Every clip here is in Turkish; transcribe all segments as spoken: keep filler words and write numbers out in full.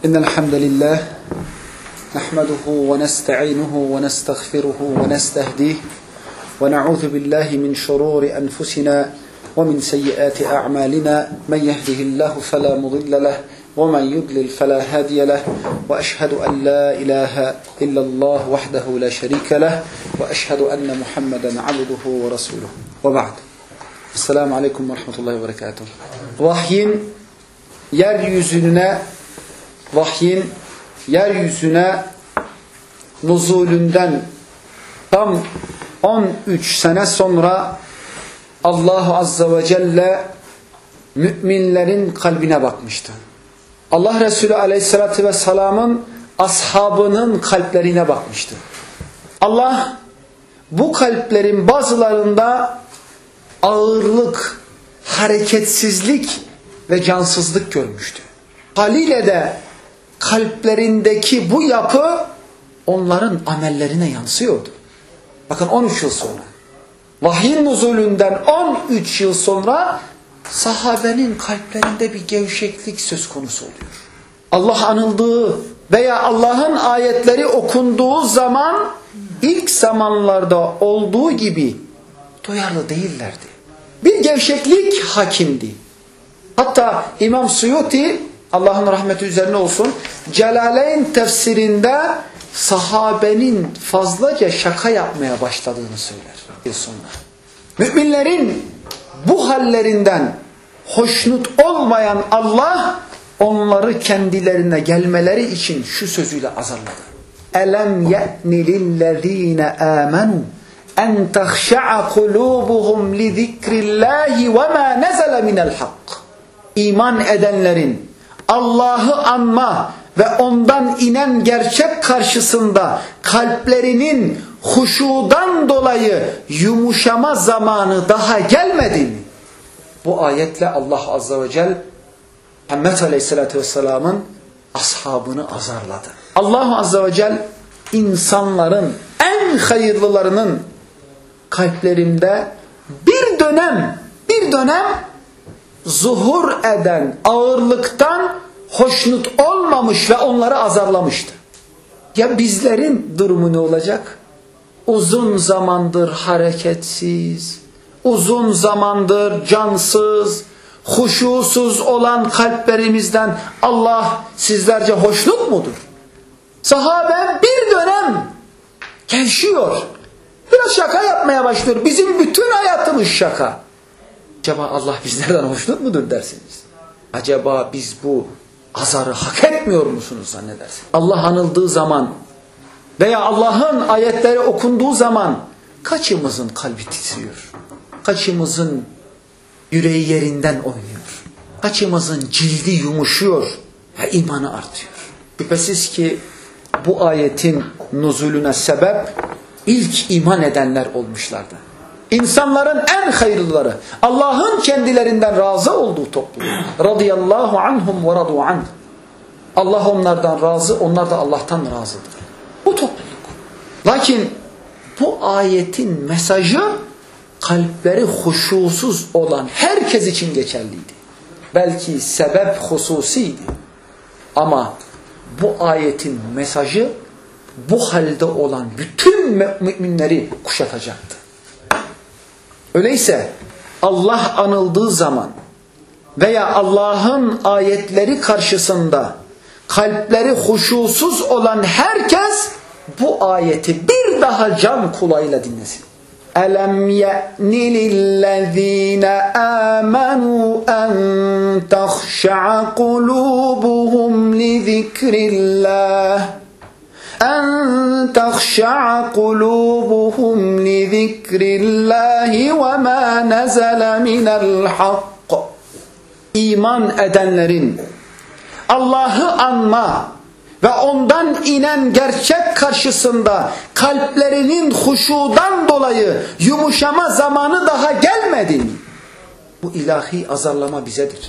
إن الحمد لله نحمده ونستعينه ونستغفره ونستهديه ونعوذ بالله من شرور أنفسنا ومن سيئات أعمالنا من يهده الله فلا مضل له ومن يضلل فلا هادي له وأشهد أن لا إله إلا الله وحده لا شريك له وأشهد أن محمدا عبده ورسوله وبعد. Esselamu Aleyküm ve Rahmetullahi ve Berekatuhu. Vahyin yeryüzüne vahyin yeryüzüne nuzulünden tam on üç sene sonra Allah Azze ve Celle müminlerin kalbine bakmıştı. Allah Resulü Aleyhisselatü Vesselam'ın ashabının kalplerine bakmıştı. Allah bu kalplerin bazılarında ağırlık, hareketsizlik ve cansızlık görmüştü. Haliyle de kalplerindeki bu yapı onların amellerine yansıyordu. Bakın on üç yıl sonra, vahyin nuzulünden on üç yıl sonra sahabenin kalplerinde bir gevşeklik söz konusu oluyor. Allah anıldığı veya Allah'ın ayetleri okunduğu zaman ilk zamanlarda olduğu gibi duyarlı değillerdi. Bir gevşeklik hakimdi. Hatta İmam Suyuti, Allah'ın rahmeti üzerine olsun, Celaleyn tefsirinde sahabenin fazlaca şaka yapmaya başladığını söyler. Bir sonra. Müminlerin bu hallerinden hoşnut olmayan Allah onları kendilerine gelmeleri için şu sözüyle azarladı. Elem ye'ni lillezine amenu en tahşa'a kulubuhum li zikrillahi ve ma nezele minel hak. İman edenlerin Allah'ı anma ve ondan inen gerçek karşısında kalplerinin huşudan dolayı yumuşama zamanı daha gelmedi mi? Bu ayetle Allah Azze ve Celle Muhammed Aleyhisselatü Vesselam'ın ashabını azarladı. Allah Azze ve Celle insanların en hayırlılarının kalplerinde bir dönem, bir dönem zuhur eden ağırlıktan hoşnut olmamış ve onları azarlamıştı. Ya bizlerin durumu ne olacak? Uzun zamandır hareketsiz, uzun zamandır cansız, huşusuz olan kalplerimizden Allah sizlerce hoşnut mudur? Sahabe bir dönem gevşiyor. Biraz şaka yapmaya başlıyor. Bizim bütün hayatımız şaka. Acaba Allah bizlerden hoşnut mudur dersiniz? Acaba biz bu azarı hak etmiyor musunuz zannedersiniz? Allah anıldığı zaman veya Allah'ın ayetleri okunduğu zaman kaçımızın kalbi titriyor? Kaçımızın yüreği yerinden oynuyor? Kaçımızın cildi yumuşuyor ve imanı artıyor? Şüphesiz ki bu ayetin nuzulüne sebep ilk iman edenler olmuşlardı. İnsanların en hayırlıları, Allah'ın kendilerinden razı olduğu topluluk. Radıyallahu anhum ve radu anh. Allah onlardan razı, onlar da Allah'tan razıdır. Bu topluluk. Lakin bu ayetin mesajı kalpleri huşusuz olan herkes için geçerliydi. Belki sebep hususiydi. Ama bu ayetin mesajı bu halde olan bütün müminleri kuşatacaktı. Öyleyse Allah anıldığı zaman veya Allah'ın ayetleri karşısında kalpleri huşusuz olan herkes bu ayeti bir daha can kulağıyla dinlesin. Elem ye'ni lillezine amenu en tahşa'a kulubuhum li zikrillah. أن تخشع قلوبهم لذكر الله وما نزل من الحق. İman edenlerin Allah'ı anma ve ondan inen gerçek karşısında kalplerinin huşudan dolayı yumuşama zamanı daha gelmedi mi? Bu ilahi azarlama bizedir.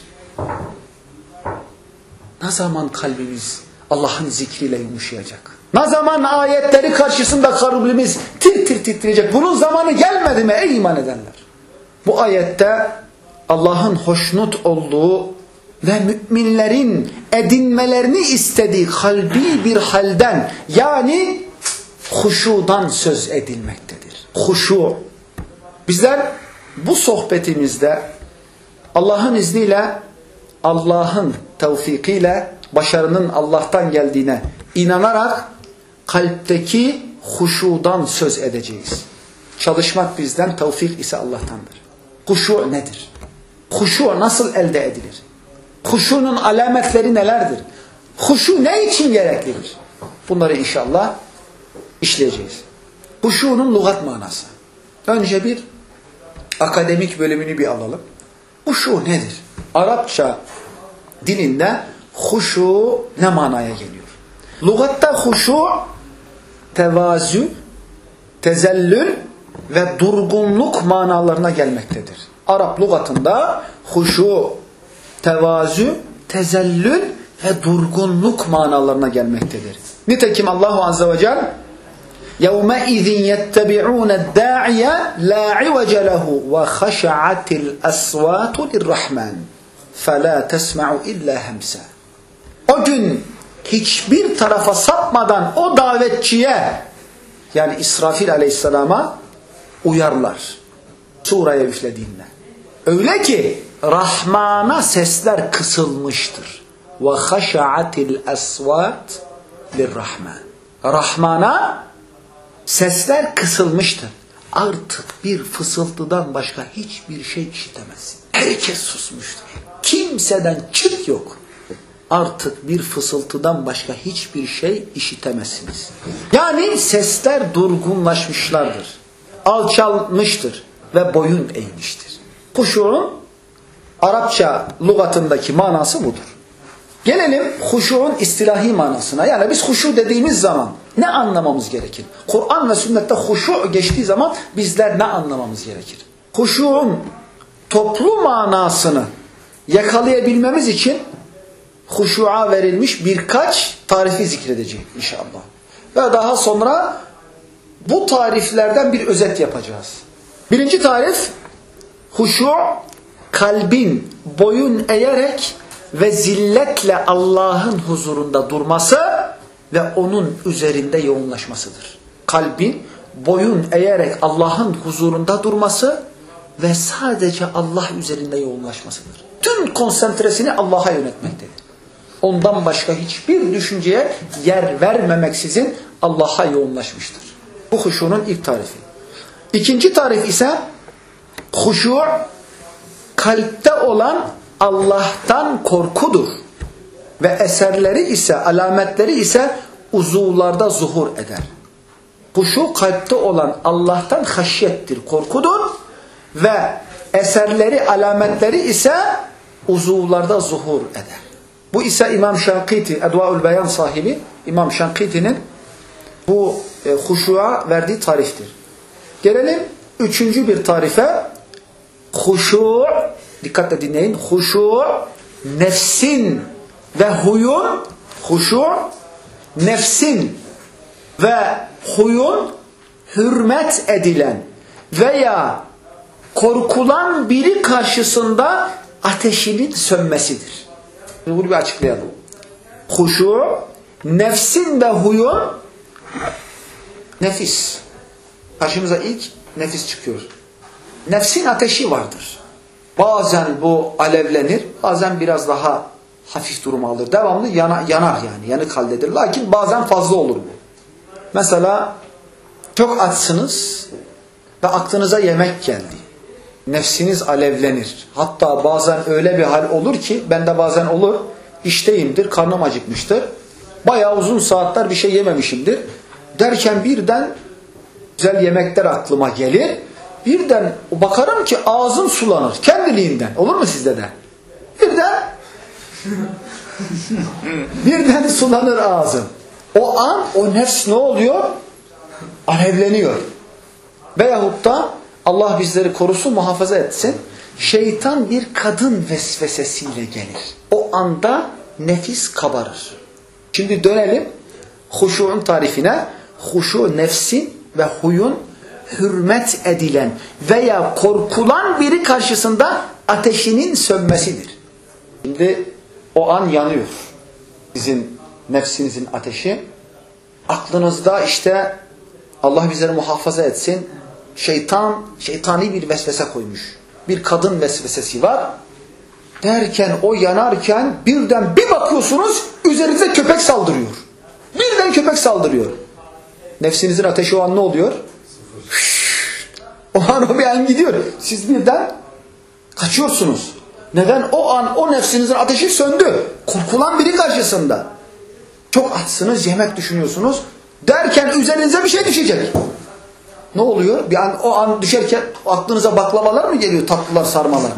Ne zaman kalbimiz Allah'ın zikriyle yumuşayacak? Ne zaman ayetleri karşısında kalbimiz tir tir titreyecek? Bunun zamanı gelmedi mi ey iman edenler? Bu ayette Allah'ın hoşnut olduğu ve müminlerin edinmelerini istediği kalbi bir halden, yani huşudan söz edilmektedir. Huşu. Bizler bu sohbetimizde Allah'ın izniyle, Allah'ın tevfikiyle başarının Allah'tan geldiğine inanarak kalpteki huşudan söz edeceğiz. Çalışmak bizden, tevfik ise Allah'tandır. Huşu nedir? Huşu nasıl elde edilir? Huşunun alametleri nelerdir? Huşu ne için gereklidir? Bunları inşallah işleyeceğiz. Huşunun lügat manası. Önce bir akademik bölümünü bir alalım. Huşu nedir? Arapça dilinde huşu ne manaya geliyor? Lügatta huşu tevazu, tezellül ve durgunluk manalarına gelmektedir. Arap lügatında huşu, tevazu, tezellül ve durgunluk manalarına gelmektedir. Nitekim Allahu Azze ve Celle يَوْمَئِذٍ يَتَّبِعُونَ الدَّاعِيَ لَا عِوَجَ لَهُ وَخَشَعَتِ الْأَصْوَاتُ لِلرَّحْمَنِ فَلَا تَسْمَعُ إِلَّا هَمْسًا. O gün hiçbir tarafa sapmadan o davetçiye, yani İsrafil Aleyhisselam'a uyarlar. Suraya üflediğinde. Öyle ki Rahman'a sesler kısılmıştır. وَخَشَعَتِ الْأَصْوَاتُ لِلرَّحْمَنِ. Rahman'a sesler kısılmıştır. Artık bir fısıltıdan başka hiçbir şey işitemezsin. Herkes susmuştur. Kimseden çıt yok. Artık bir fısıltıdan başka hiçbir şey işitemezsiniz. Yani sesler durgunlaşmışlardır. Alçalmıştır ve boyun eğmiştir. Huşu'nun Arapça lügatındaki manası budur. Gelelim huşu'un istilahi manasına. Yani biz huşu dediğimiz zaman ne anlamamız gerekir? Kur'an ve sünnette huşu geçtiği zaman bizler ne anlamamız gerekir? Huşu'un toplu manasını yakalayabilmemiz için huşu'a verilmiş birkaç tarifi zikredeceğim inşallah. Ve daha sonra bu tariflerden bir özet yapacağız. Birinci tarif, huşu kalbin boyun eğerek ve zilletle Allah'ın huzurunda durması ve onun üzerinde yoğunlaşmasıdır. Kalbin boyun eğerek Allah'ın huzurunda durması ve sadece Allah üzerinde yoğunlaşmasıdır. Tüm konsantresini Allah'a yönetmektedir. Ondan başka hiçbir düşünceye yer vermemeksizin Allah'a yoğunlaşmıştır. Bu huşunun ilk tarifi. İkinci tarif ise huşu kalpte olan Allah'tan korkudur. Ve eserleri ise, alametleri ise uzuvlarda zuhur eder. Huşu kalpte olan Allah'tan haşyettir, korkudur. Ve eserleri, alametleri ise uzuvlarda zuhur eder. Bu ise İmam Şankiti, Edvaül Beyan sahibi İmam Şankiti'nin bu e, huşuğa verdiği tariftir. Gelelim üçüncü bir tarife. Huşu, dikkatle dinleyin. Huşu, nefsin ve huyun, huşu, nefsin ve huyun hürmet edilen veya korkulan biri karşısında ateşinin sönmesidir. Bunu bir açıklayalım. Huşu, nefsin ve huyun, nefis. Karşımıza ilk nefis çıkıyor. Nefsin ateşi vardır. Bazen bu alevlenir, bazen biraz daha hafif durumu alır. Devamlı yana, yanar yani, yanık haldedir. Lakin bazen fazla olur bu. Mesela çok açsınız ve aklınıza yemek geldi. Nefsiniz alevlenir. Hatta bazen öyle bir hal olur ki, bende bazen olur, işteyimdir, karnım acıkmıştır. Bayağı uzun saatler bir şey yememişimdir. Derken birden güzel yemekler aklıma gelir. Birden bakarım ki ağzım sulanır. Kendiliğinden. Olur mu sizde de? Birden birden sulanır ağzım. O an o nefs ne oluyor? Alevleniyor. Veyahut da Allah bizleri korusun, muhafaza etsin. Şeytan bir kadın vesvesesiyle gelir. O anda nefis kabarır. Şimdi dönelim huşu'un tarifine. Huşu nefsin ve huyun hürmet edilen veya korkulan biri karşısında ateşinin sönmesidir. Şimdi o an yanıyor. Sizin nefsinizin ateşi. Aklınızda işte Allah bizleri muhafaza etsin. Şeytan, şeytani bir vesvese koymuş. Bir kadın vesvesesi var. Derken o yanarken birden bir bakıyorsunuz üzerinize köpek saldırıyor. Birden köpek saldırıyor. Nefsinizin ateşi o an ne oluyor? O an o bir an gidiyor. Siz birden kaçıyorsunuz. Neden? O an o nefsinizin ateşi söndü. Korkulan biri karşısında. Çok açsınız, yemek düşünüyorsunuz. Derken üzerinize bir şey düşecek. Ne oluyor? Bir an o an düşerken aklınıza baklavalar mı geliyor? Tatlılar, sarmalar.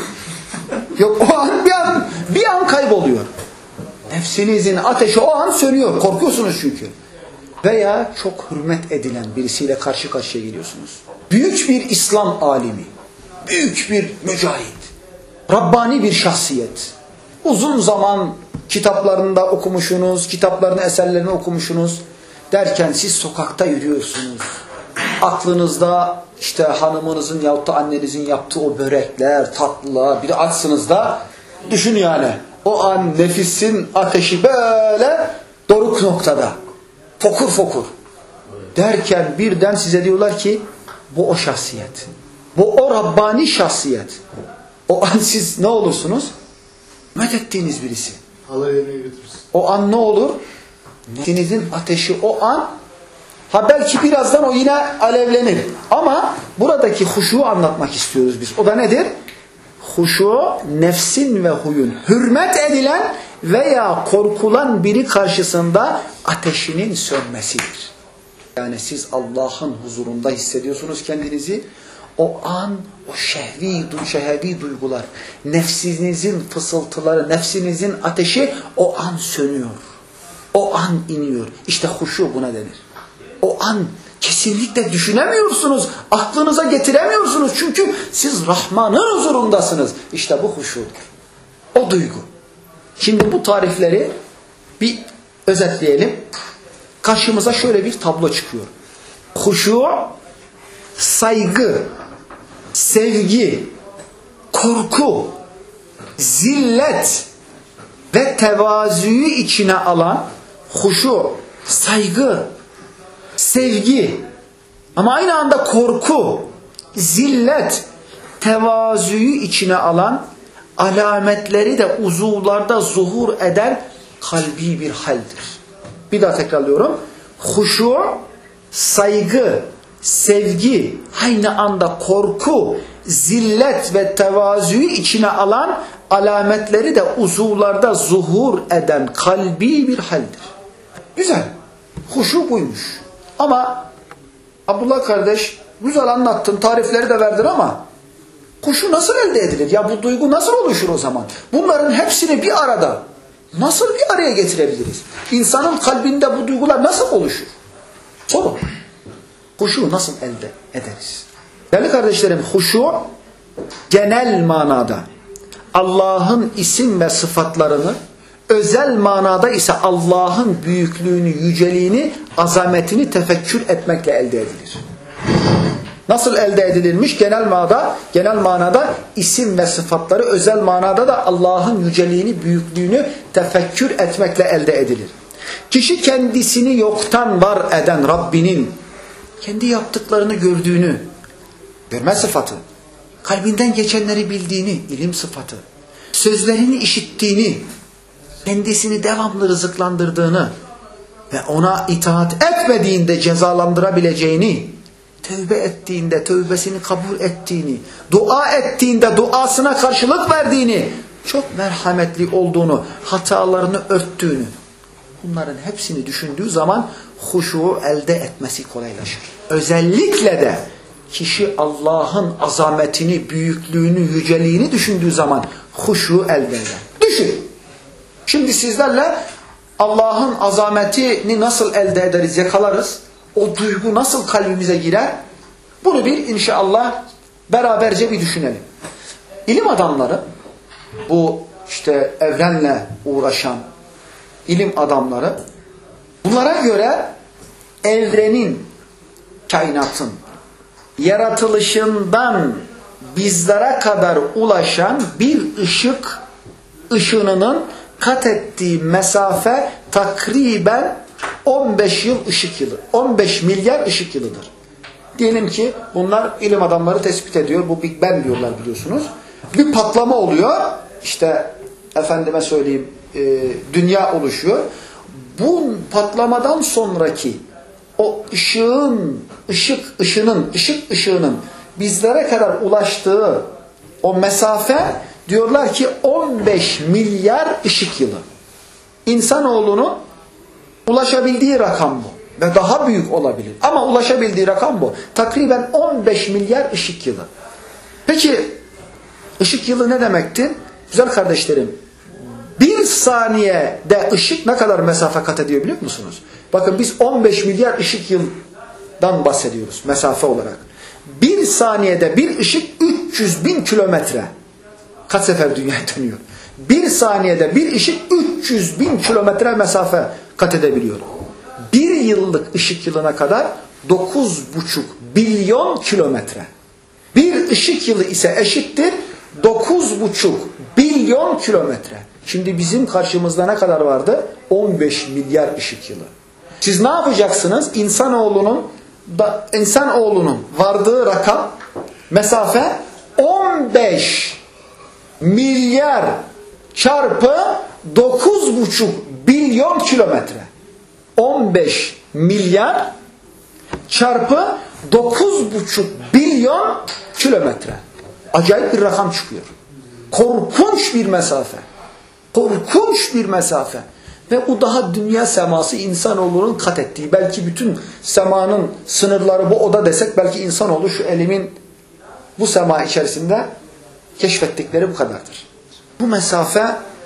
Yok, o an bir an bir an kayboluyor. Nefsinizin ateşi o an sönüyor. Korkuyorsunuz çünkü. Veya çok hürmet edilen birisiyle karşı karşıya geliyorsunuz. Büyük bir İslam alimi, büyük bir mücahit, Rabbani bir şahsiyet. Uzun zaman kitaplarında okumuşsunuz, kitaplarını, eserlerini okumuşsunuz. Derken siz sokakta yürüyorsunuz. Aklınızda işte hanımınızın yahut da annenizin yaptığı o börekler, tatlılar, bir de açsınız da düşün yani. O an nefisin ateşi böyle doruk noktada. Fokur fokur. Derken birden size diyorlar ki bu o şahsiyet. Bu o Rabbani şahsiyet. O an siz ne olursunuz? Hürmet ettiğiniz birisi. Allah yerine götürsün. O an ne olur? Nefsinizin ateşi o an, ha belki birazdan o yine alevlenir. Ama buradaki huşuğu anlatmak istiyoruz biz. O da nedir? Huşu, nefsin ve huyun hürmet edilen veya korkulan biri karşısında ateşinin sönmesidir. Yani siz Allah'ın huzurunda hissediyorsunuz kendinizi. O an o şehvi, şehvi duygular, nefsinizin fısıltıları, nefsinizin ateşi o an sönüyor. O an iniyor. İşte huşu buna denir. O an kesinlikle düşünemiyorsunuz. Aklınıza getiremiyorsunuz. Çünkü siz Rahman'ın huzurundasınız. İşte bu huşudur. O duygu. Şimdi bu tarifleri bir özetleyelim. Karşımıza şöyle bir tablo çıkıyor. Huşu, saygı, sevgi, korku, zillet ve tevazuyu içine alan huşu, saygı, sevgi ama aynı anda korku, zillet, tevazuyu içine alan, alametleri de uzuvlarda zuhur eden kalbi bir haldir. Bir daha tekrarlıyorum. Huşu, saygı, sevgi, aynı anda korku, zillet ve tevazuyu içine alan, alametleri de uzuvlarda zuhur eden kalbi bir haldir. Güzel. Huşu buymuş. Ama Abdullah kardeş güzel anlattın, tarifleri de verdin ama huşu nasıl elde edilir? Ya bu duygu nasıl oluşur o zaman? Bunların hepsini bir arada nasıl bir araya getirebiliriz? İnsanın kalbinde bu duygular nasıl oluşur? Soru. Huşu nasıl elde ederiz? Değerli kardeşlerim, huşu genel manada Allah'ın isim ve sıfatlarını, özel manada ise Allah'ın büyüklüğünü, yüceliğini, azametini tefekkür etmekle elde edilir. Nasıl elde edilirmiş? Genel manada, genel manada isim ve sıfatları, özel manada da Allah'ın yüceliğini, büyüklüğünü tefekkür etmekle elde edilir. Kişi kendisini yoktan var eden Rabbinin kendi yaptıklarını gördüğünü, görme sıfatı, kalbinden geçenleri bildiğini, ilim sıfatı, sözlerini işittiğini, kendisini devamlı rızıklandırdığını ve ona itaat etmediğinde cezalandırabileceğini, tövbe ettiğinde tövbesini kabul ettiğini, dua ettiğinde duasına karşılık verdiğini, çok merhametli olduğunu, hatalarını örttüğünü, bunların hepsini düşündüğü zaman huşu elde etmesi kolaylaşır. Özellikle de kişi Allah'ın azametini, büyüklüğünü, yüceliğini düşündüğü zaman huşu elde eder. Düşün. Şimdi sizlerle Allah'ın azametini nasıl elde ederiz, yakalarız? O duygu nasıl kalbimize girer? Bunu bir inşallah beraberce bir düşünelim. İlim adamları, bu işte evrenle uğraşan ilim adamları, bunlara göre evrenin, kainatın yaratılışından bizlere kadar ulaşan bir ışık ışınının kat ettiği mesafe takriben on beş yıl ışık yılı. on beş milyar ışık yılıdır. Diyelim ki bunlar ilim adamları tespit ediyor. Bu Big Bang diyorlar biliyorsunuz. Bir patlama oluyor. İşte efendime söyleyeyim e, dünya oluşuyor. Bu patlamadan sonraki o ışığın, ışık ışının, ışık ışığının bizlere kadar ulaştığı o mesafe diyorlar ki on beş milyar ışık yılı. İnsanoğlunun ulaşabildiği rakam bu. Ve daha büyük olabilir. Ama ulaşabildiği rakam bu. Takriben on beş milyar ışık yılı. Peki ışık yılı ne demekti? Güzel kardeşlerim, bir saniyede ışık ne kadar mesafe kat ediyor biliyor musunuz? Bakın biz on beş milyar ışık yıldan bahsediyoruz mesafe olarak. Bir saniyede bir ışık üç yüz bin kilometre. Kaç sefer dünyaya dönüyor? Bir saniyede bir ışık üç yüz bin kilometre mesafe kat edebiliyor. Bir yıllık ışık yılına kadar dokuz buçuk milyon kilometre. Bir ışık yılı ise eşittir dokuz buçuk milyon kilometre. Şimdi bizim karşımızda ne kadar vardı? on beş milyar ışık yılı. Siz ne yapacaksınız? İnsanoğlunun da, insanoğlunun vardığı rakam, mesafe on beş milyar çarpı dokuz buçuk milyon kilometre. on beş milyar çarpı dokuz buçuk milyon kilometre. Acayip bir rakam çıkıyor. Korkunç bir mesafe. Korkunç bir mesafe. Ve bu daha dünya seması insanoğlunun kat ettiği. Belki bütün semanın sınırları bu oda desek belki insanoğlu şu elimin bu sema içerisinde keşfettikleri bu kadardır. Bu mesafe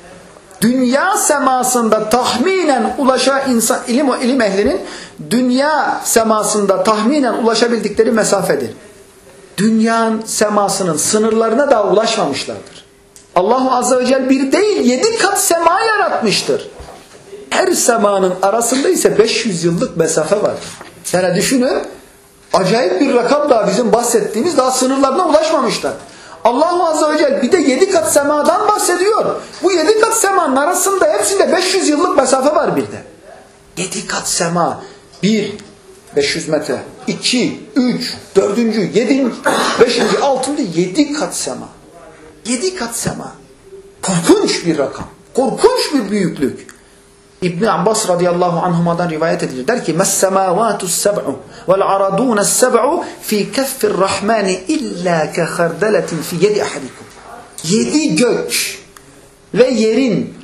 dünya semasında tahminen ulaşan insan, ilim, ilim ehlinin dünya semasında tahminen ulaşabildikleri mesafedir. Dünyanın semasının sınırlarına daha ulaşmamışlardır. Allahu Azze ve Celle bir değil yedi kat sema yaratmıştır. Her semanın arasında ise beş yüz yıllık mesafe var. Yani düşünün, acayip bir rakam daha bizim bahsettiğimiz daha sınırlarına ulaşmamışlar. Allahu Azze ve Celle bir de yedi kat semadan bahsediyor. Bu yedi kat semanın arasında hepsinde beş yüz yıllık mesafe var bir de. yedi kat sema. bir, beş yüz metre. iki, üç, dördüncü, yedinci, beşinci, altıncı, yedi kat sema. yedi kat sema. Korkunç bir rakam. Korkunç bir büyüklük. İbn Abbas radıyallahu anhuma'dan rivayet edilir. Der ki: "Mes-semâvâtu s-seb'u vel-aradûne s-seb'u fî keffir-rahmâni illâ kehardeletin fî yedi ahadikum." Yedi gök ve yerin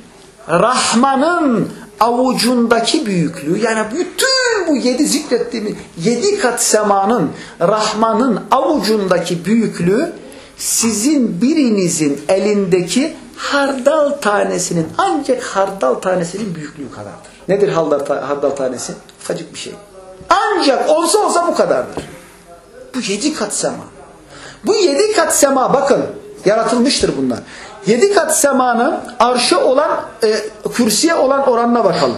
Rahman'ın avucundaki büyüklüğü, yani bütün bu yedi zikrettiğimiz yedi kat semanın Rahman'ın avucundaki büyüklüğü sizin birinizin elindeki hardal tanesinin, ancak hardal tanesinin büyüklüğü kadardır. Nedir hardal, hardal tanesi? Ufacık bir şey. Ancak olsa olsa bu kadardır. Bu yedi kat sema. Bu yedi kat sema, bakın yaratılmıştır bunlar. Yedi kat semanın arşa olan, e, kürsüye olan oranına bakalım.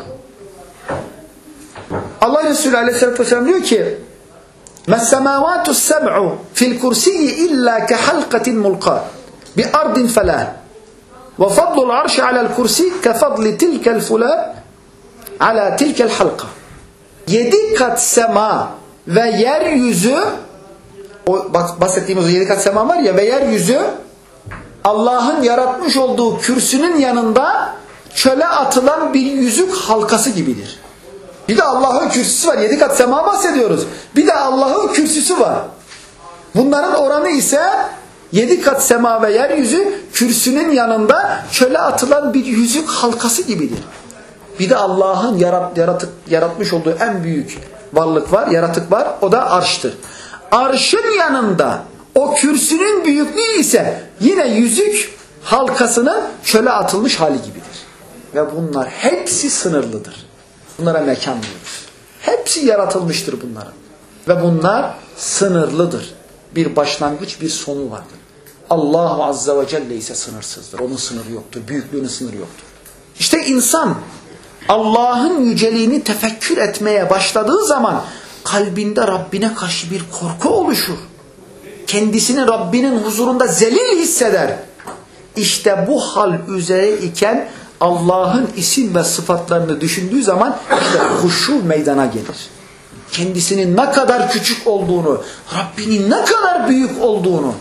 Allah Resulü Aleyhisselatü Vesselam diyor ki: "Mes-semâvâtu s-seb'u fil-kursiyyi illâ kehalqatin mulqâ bi ardin felâ ve fadlul arşi alel kursi kefadli tilkel fulâ ala tilkel halqa." Yedi kat sema ve yeryüzü, o bahsettiğimiz o yedi kat sema var ya, ve yeryüzü Allah'ın yaratmış olduğu kürsünün yanında çöle atılan bir yüzük halkası gibidir. Bir de Allah'ın kürsüsü var. Yedi kat sema bahsediyoruz. Bir de Allah'ın kürsüsü var. Bunların oranı ise yedi kat sema ve yeryüzü kürsünün yanında çöle atılan bir yüzük halkası gibidir. Bir de Allah'ın yarat, yaratık, yaratmış olduğu en büyük varlık var, yaratık var. O da arştır. Arşın yanında o kürsünün büyüklüğü ise yine yüzük halkasının çöle atılmış hali gibidir. Ve bunlar hepsi sınırlıdır. Bunlara mekan diyoruz. Hepsi yaratılmıştır bunların. Ve bunlar sınırlıdır. Bir başlangıç, bir sonu vardır. Allahu Azze ve Celle ise sınırsızdır. Onun sınırı yoktur. Büyüklüğünün sınırı yoktur. İşte insan Allah'ın yüceliğini tefekkür etmeye başladığı zaman kalbinde Rabbine karşı bir korku oluşur. Kendisini Rabbinin huzurunda zelil hisseder. İşte bu hal üzere iken Allah'ın isim ve sıfatlarını düşündüğü zaman işte huşu meydana gelir. Kendisinin ne kadar küçük olduğunu, Rabbinin ne kadar büyük olduğunu,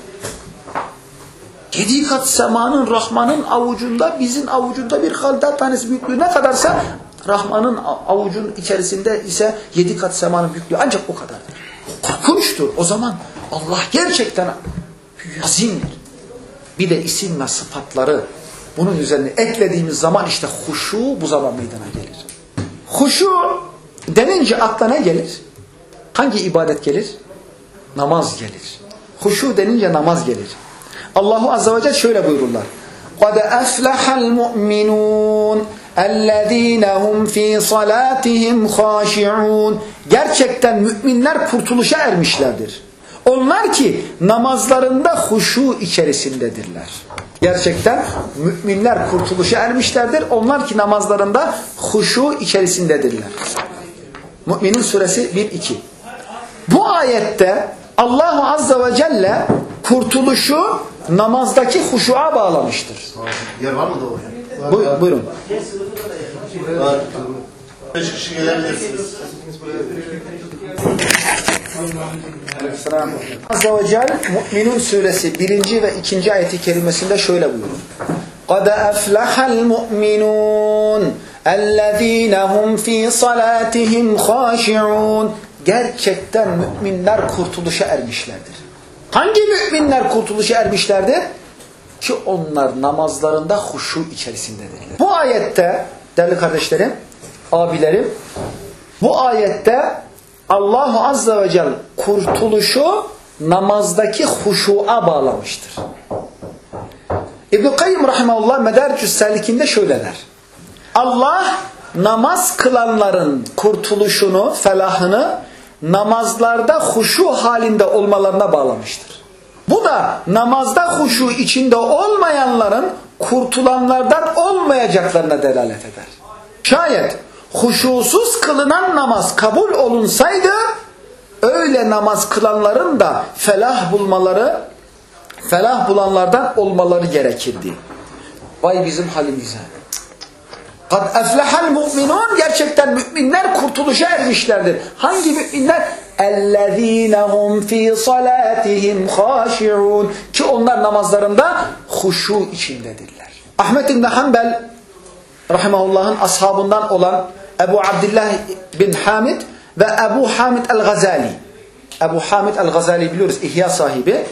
yedi kat semanın Rahman'ın avucunda, bizim avucunda bir halda tanesi büyüklüğü ne kadarsa, Rahman'ın avucun içerisinde ise yedi kat semanın büyüklüğü ancak o kadardır. Korkunçtur. O zaman Allah gerçekten azimdir. Bir de isim ve sıfatları bunun üzerine eklediğimiz zaman işte huşu bu zaman meydana gelir. Huşu denince akla ne gelir? Hangi ibadet gelir? Namaz gelir. Huşu denince namaz gelir. Allahu Azze ve Celle şöyle buyururlar. قَدْ أَفْلَحَ الْمُؤْمِنُونَ اَلَّذ۪ينَ هُمْ ف۪ي صَلَاتِهِمْ خَاشِعُونَ. Gerçekten müminler kurtuluşa ermişlerdir. Onlar ki namazlarında huşu içerisindedirler. Gerçekten müminler kurtuluşa ermişlerdir. Onlar ki namazlarında huşu içerisindedirler. Müminin suresi bir iki. Bu ayette Allahu Azze ve Celle kurtuluşu namazdaki huşuğa bağlamıştır. Yer var mı da oraya? Buyurun. buyurun. Var. Beş kişi gelebilirsiniz. Azze ve Celle Mü'minun suresi birinci ve ikinci ayeti kerimesinde şöyle buyurur. قَدْ أَفْلَحَ الْمُؤْمِنُونَ اَلَّذ۪ينَ هُمْ ف۪ي صَلَاتِهِمْ خَاشِعُونَ. Gerçekten müminler kurtuluşa ermişlerdir. Hangi müminler kurtuluşa ermişlerdir? Ki onlar namazlarında huşu içerisindedirler. Bu ayette değerli kardeşlerim, abilerim, bu ayette Allahu Azze ve Celle kurtuluşu namazdaki huşuğa bağlamıştır. İbn-i Kayyum Rahimahullah Medarecü's Salikinde şöyle der. Allah namaz kılanların kurtuluşunu, felahını namazlarda huşu halinde olmalarına bağlamıştır. Bu da namazda huşu içinde olmayanların kurtulanlardan olmayacaklarına delalet eder. Şayet huşusuz kılınan namaz kabul olunsaydı öyle namaz kılanların da felah bulmaları, felah bulanlardan olmaları gerekirdi. Vay bizim halimize. قَدْ اَفْلَحَ الْمُؤْمِنُونَ. Gerçekten müminler kurtuluşa ermişlerdir. Hangi müminler? اَلَّذ۪ينَ هُمْ ف۪ي صَلَاتِهِمْ خَاشِعُونَ. Ki onlar namazlarında huşu içindedirler. Ahmet İbn Hanbel Rahimahullah'ın ashabından olan Ebu Abdillah bin Hamid ve Ebu Hamid el-Gazali. Ebu Hamid el-Gazali biliyoruz, İhya sahibi.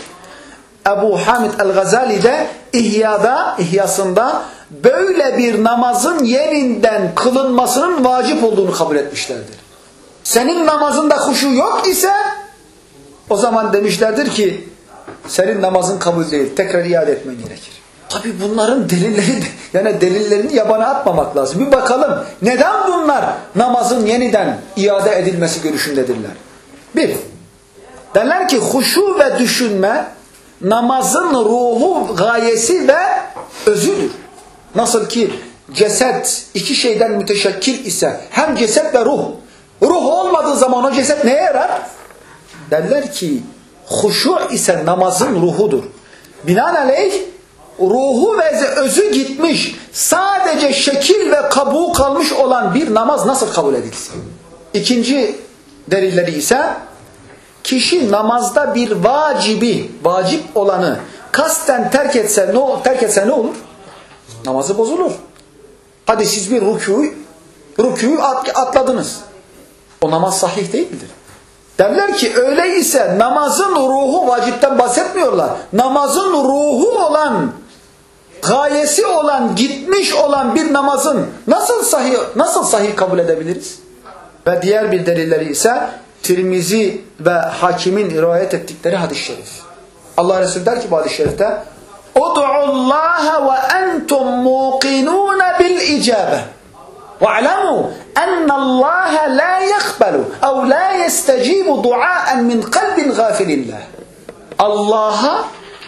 Ebu Hamid el-Gazali de İhya'da, İhya'sında böyle bir namazın yeniden kılınmasının vacip olduğunu kabul etmişlerdir. Senin namazında huşu yok ise o zaman demişlerdir ki senin namazın kabul değil. Tekrar iade etmen gerekir. Tabi bunların delilleri, yani delillerini yabana atmamak lazım. Bir bakalım neden bunlar namazın yeniden iade edilmesi görüşündedirler. Bir, derler ki huşu ve düşünme namazın ruhu, gayesi ve özüdür. Nasıl ki ceset iki şeyden müteşekkil ise hem ceset ve ruh. Ruh olmadığı zaman o ceset neye yarar? Derler ki huşu ise namazın ruhudur. Binaenaleyh ruhu ve özü gitmiş, sadece şekil ve kabuğu kalmış olan bir namaz nasıl kabul edilsin? İkinci delilleri ise kişi namazda bir vacibi, vacip olanı kasten terk etse ne, terk etse ne olur? Namazı bozulur. Hadi siz bir rükûyu, rükûyu atladınız. O namaz sahih değil midir? Derler ki öyleyse namazın ruhu, vacipten bahsetmiyorlar. Namazın ruhu olan, gayesi olan, gitmiş olan bir namazın nasıl sahih, nasıl sahih kabul edebiliriz? Ve diğer bir delilleri ise Tirmizi ve Hakim'in rivayet ettikleri hadis-i şerif. Allah Resulü der ki bu hadis-i şerifte اُدْعُ اللّٰهَ وَاَنْتُمْ مُوقِنُونَ بِالْاِجَابَةِ وَاعْلَمُوا اَنَّ اللّٰهَ لَا يَقْبَلُ اَوْ لَا يَسْتَجِيبُ دُعَاءً مِنْ قَلْبٍ غَافِلٍ اللّٰهِ. Allah'a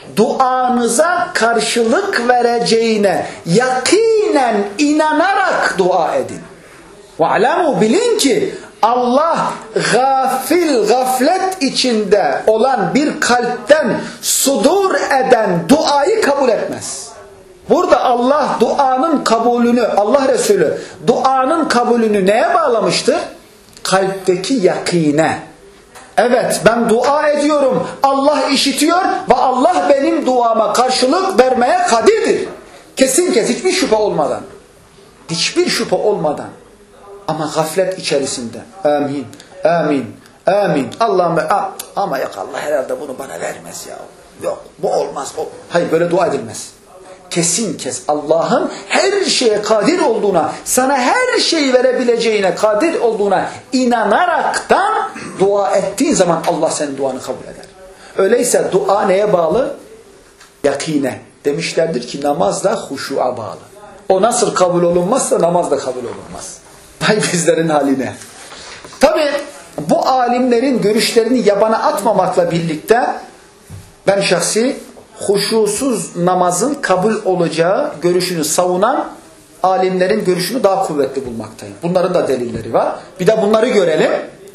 duanıza karşılık vereceğine yakinen inanarak dua edin. وَاعْلَمُوا bilin ki Allah gafil, gaflet içinde olan bir kalpten sudur eden duayı kabul etmez. Burada Allah duanın kabulünü, Allah Resulü duanın kabulünü neye bağlamıştır? Kalpteki yakine. Evet, ben dua ediyorum, Allah işitiyor ve Allah benim duama karşılık vermeye kadirdir. Kesin kes, hiçbir şüphe olmadan. Hiçbir şüphe olmadan. Ama gaflet içerisinde. Amin, amin, amin. Allah'ım, ama yok Allah herhalde bunu bana vermez ya. Yok, bu olmaz. O. Hayır, böyle dua edilmez. Kesin kes Allah'ın her şeye kadir olduğuna, sana her şeyi verebileceğine kadir olduğuna inanaraktan dua ettiğin zaman Allah senin duanı kabul eder. Öyleyse dua neye bağlı? Yakine. Demişlerdir ki namaz da huşu'a bağlı. O nasıl kabul olunmazsa namaz da kabul olunmaz. Hay bizlerin haline. Tabi bu alimlerin görüşlerini yabana atmamakla birlikte ben şahsi huşusuz namazın kabul olacağı görüşünü savunan alimlerin görüşünü daha kuvvetli bulmaktayım. Bunların da delilleri var. Bir de bunları görelim.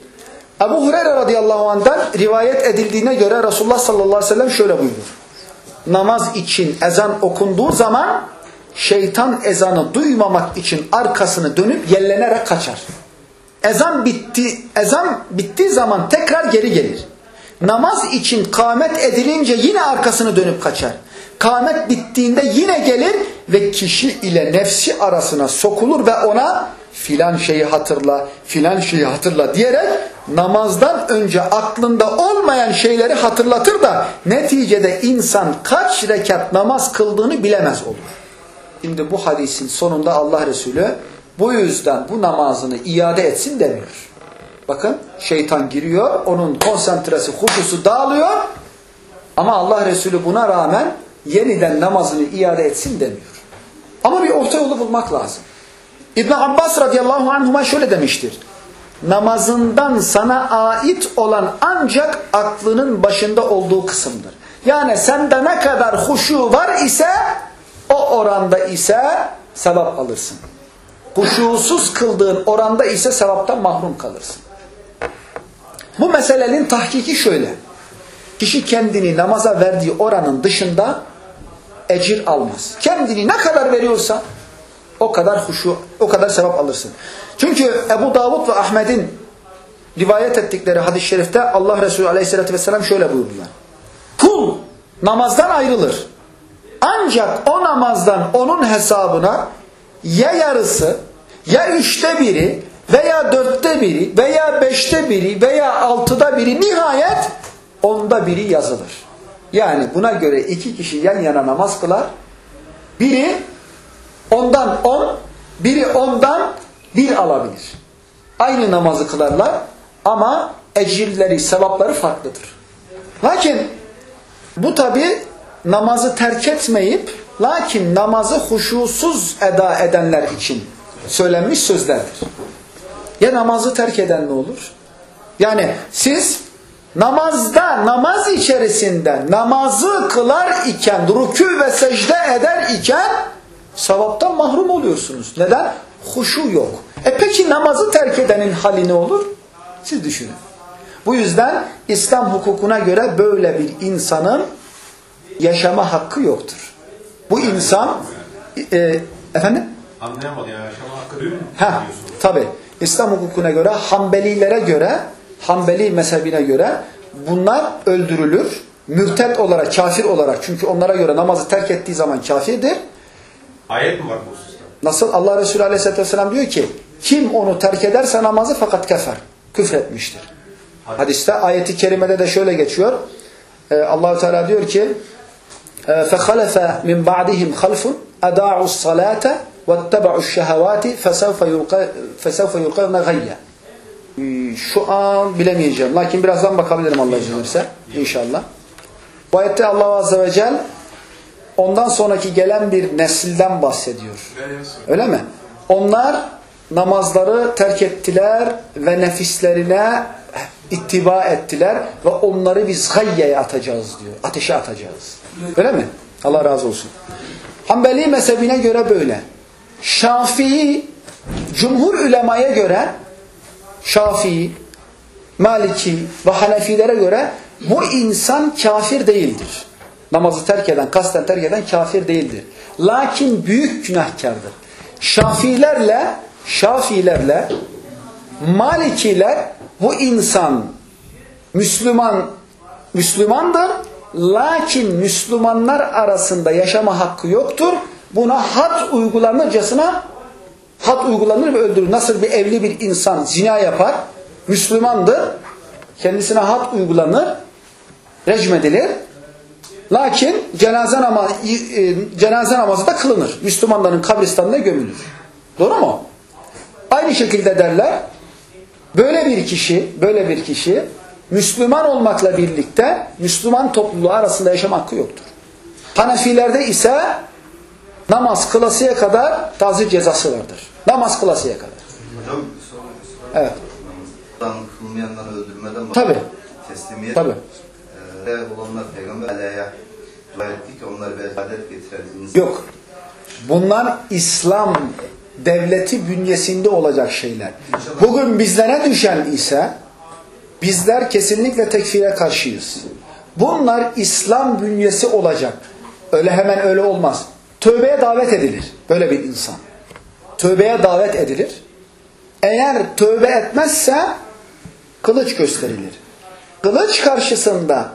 Ebu Hureyre radıyallahu anh'dan rivayet edildiğine göre Resulullah sallallahu aleyhi ve sellem şöyle buyurur. Namaz için ezan okunduğu zaman şeytan ezanı duymamak için arkasını dönüp yellenerek kaçar. Ezan bitti, ezan bittiği zaman tekrar geri gelir. Namaz için kâmet edilince yine arkasını dönüp kaçar. Kâmet bittiğinde yine gelir ve kişi ile nefsi arasına sokulur ve ona filan şeyi hatırla, filan şeyi hatırla diyerek namazdan önce aklında olmayan şeyleri hatırlatır da neticede insan kaç rekat namaz kıldığını bilemez olur. Şimdi bu hadisin sonunda Allah Resulü bu yüzden bu namazını iade etsin demiyor. Bakın şeytan giriyor, onun konsantresi, huşusu dağılıyor ama Allah Resulü buna rağmen yeniden namazını iade etsin demiyor. Ama bir orta yolu bulmak lazım. İbn Abbas radıyallahu anhuma şöyle demiştir. Namazından sana ait olan ancak aklının başında olduğu kısımdır. Yani sende ne kadar huşu var ise o oranda ise sevap alırsın. Huşusuz kıldığın oranda ise sevaptan mahrum kalırsın. Bu meselenin tahkiki şöyle. Kişi kendini namaza verdiği oranın dışında ecir almaz. Kendini ne kadar veriyorsa o kadar huşu, o kadar sevap alırsın. Çünkü Ebu Davud ve Ahmet'in rivayet ettikleri hadis-i şerifte Allah Resulü aleyhissalatü vesselam şöyle buyurdular. Kul namazdan ayrılır. Ancak o namazdan onun hesabına ya yarısı, ya üçte biri, veya dörtte biri, veya beşte biri, veya altıda biri, nihayet onda biri yazılır. Yani buna göre iki kişi yan yana namaz kılar. Biri ondan on, biri ondan bir alabilir. Aynı namazı kılarlar ama ecirleri, sevapları farklıdır. Lakin bu tabi namazı terk etmeyip, lakin namazı huşusuz eda edenler için söylenmiş sözlerdir. Ya namazı terk eden ne olur? Yani siz namazda, namaz içerisinde namazı kılar iken, rükû ve secde eder iken sevaptan mahrum oluyorsunuz. Neden? Huşu yok. E peki namazı terk edenin hali ne olur? Siz düşünün. Bu yüzden İslam hukukuna göre böyle bir insanın yaşama hakkı yoktur. Bu insan e, efendim? Anlayamadı ya, yaşama hakkı değil mi? Ha, tabii. İslam hukukuna göre, Hanbelilere göre, Hanbeli mezhebine göre bunlar öldürülür. Mürted olarak, kafir olarak. Çünkü onlara göre namazı terk ettiği zaman kafirdir. Ayet mi var bu hususta? Nasıl? Allah Resulü Aleyhisselatü Vesselam diyor ki, kim onu terk ederse namazı fakat kefer. Küfretmiştir. Hadi. Hadiste, ayeti kerimede de şöyle geçiyor. Ee, Allah-u Teala diyor ki, فَخَلَفَ مِنْ بَعْدِهِمْ خَلْفٌ اَدَاعُوا الصَّلَاةَ وَاتَّبَعُوا الشَّهَوَاتِ فَسَوْفَ يُلْقَوْنَ غَيَّ. Şu an bilemeyeceğim. Lakin birazdan bakabilirim Allah izin verirse. İnşallah. Bu ayette Allah Azze ve Celle ondan sonraki gelen bir nesilden bahsediyor. Öyle mi? Onlar namazları terk ettiler ve nefislerine ittiba ettiler ve onları biz gayyeye atacağız diyor. Ateşe atacağız. Öyle mi? Allah razı olsun. Hanbeli mezhebine göre böyle. Şafii, cumhur ulemaya göre, Şafii, Maliki ve Hanefilere göre bu insan kafir değildir. Namazı terk eden, kasten terk eden kafir değildir. Lakin büyük günahkardır. Şafiilerle Şafiilerle Malikiler bu insan Müslüman Müslümandır. Lakin Müslümanlar arasında yaşama hakkı yoktur. Buna had uygulanırcasına had uygulanır ve öldürür. Nasıl bir evli bir insan zina yapar, Müslümandır. Kendisine had uygulanır, recmedilir. Lakin cenaze namazı, cenaze namazı da kılınır. Müslümanların kabristanına gömülür. Doğru mu? Aynı şekilde derler. Böyle bir kişi, böyle bir kişi Müslüman olmakla birlikte Müslüman topluluğu arasında yaşam hakkı yoktur. Hanefilerde ise namaz kılasıya kadar tazir cezası vardır. Namaz kılasıya kadar. Hocam, evet. Namazdan kılmayanları öldürmeden Tabii. teslimiyet. Tabii. Ee, olanlar Peygamber Aleyh'e dua etti ki onları bezadet getiren insan. Yok. Bunlar İslam devleti bünyesinde olacak şeyler. Bugün bizlere düşen ise bizler kesinlikle tekfire karşıyız. Bunlar İslam bünyesi olacak. Öyle hemen öyle olmaz. Tövbeye davet edilir. Böyle bir insan. Tövbeye davet edilir. Eğer tövbe etmezse kılıç gösterilir. Kılıç karşısında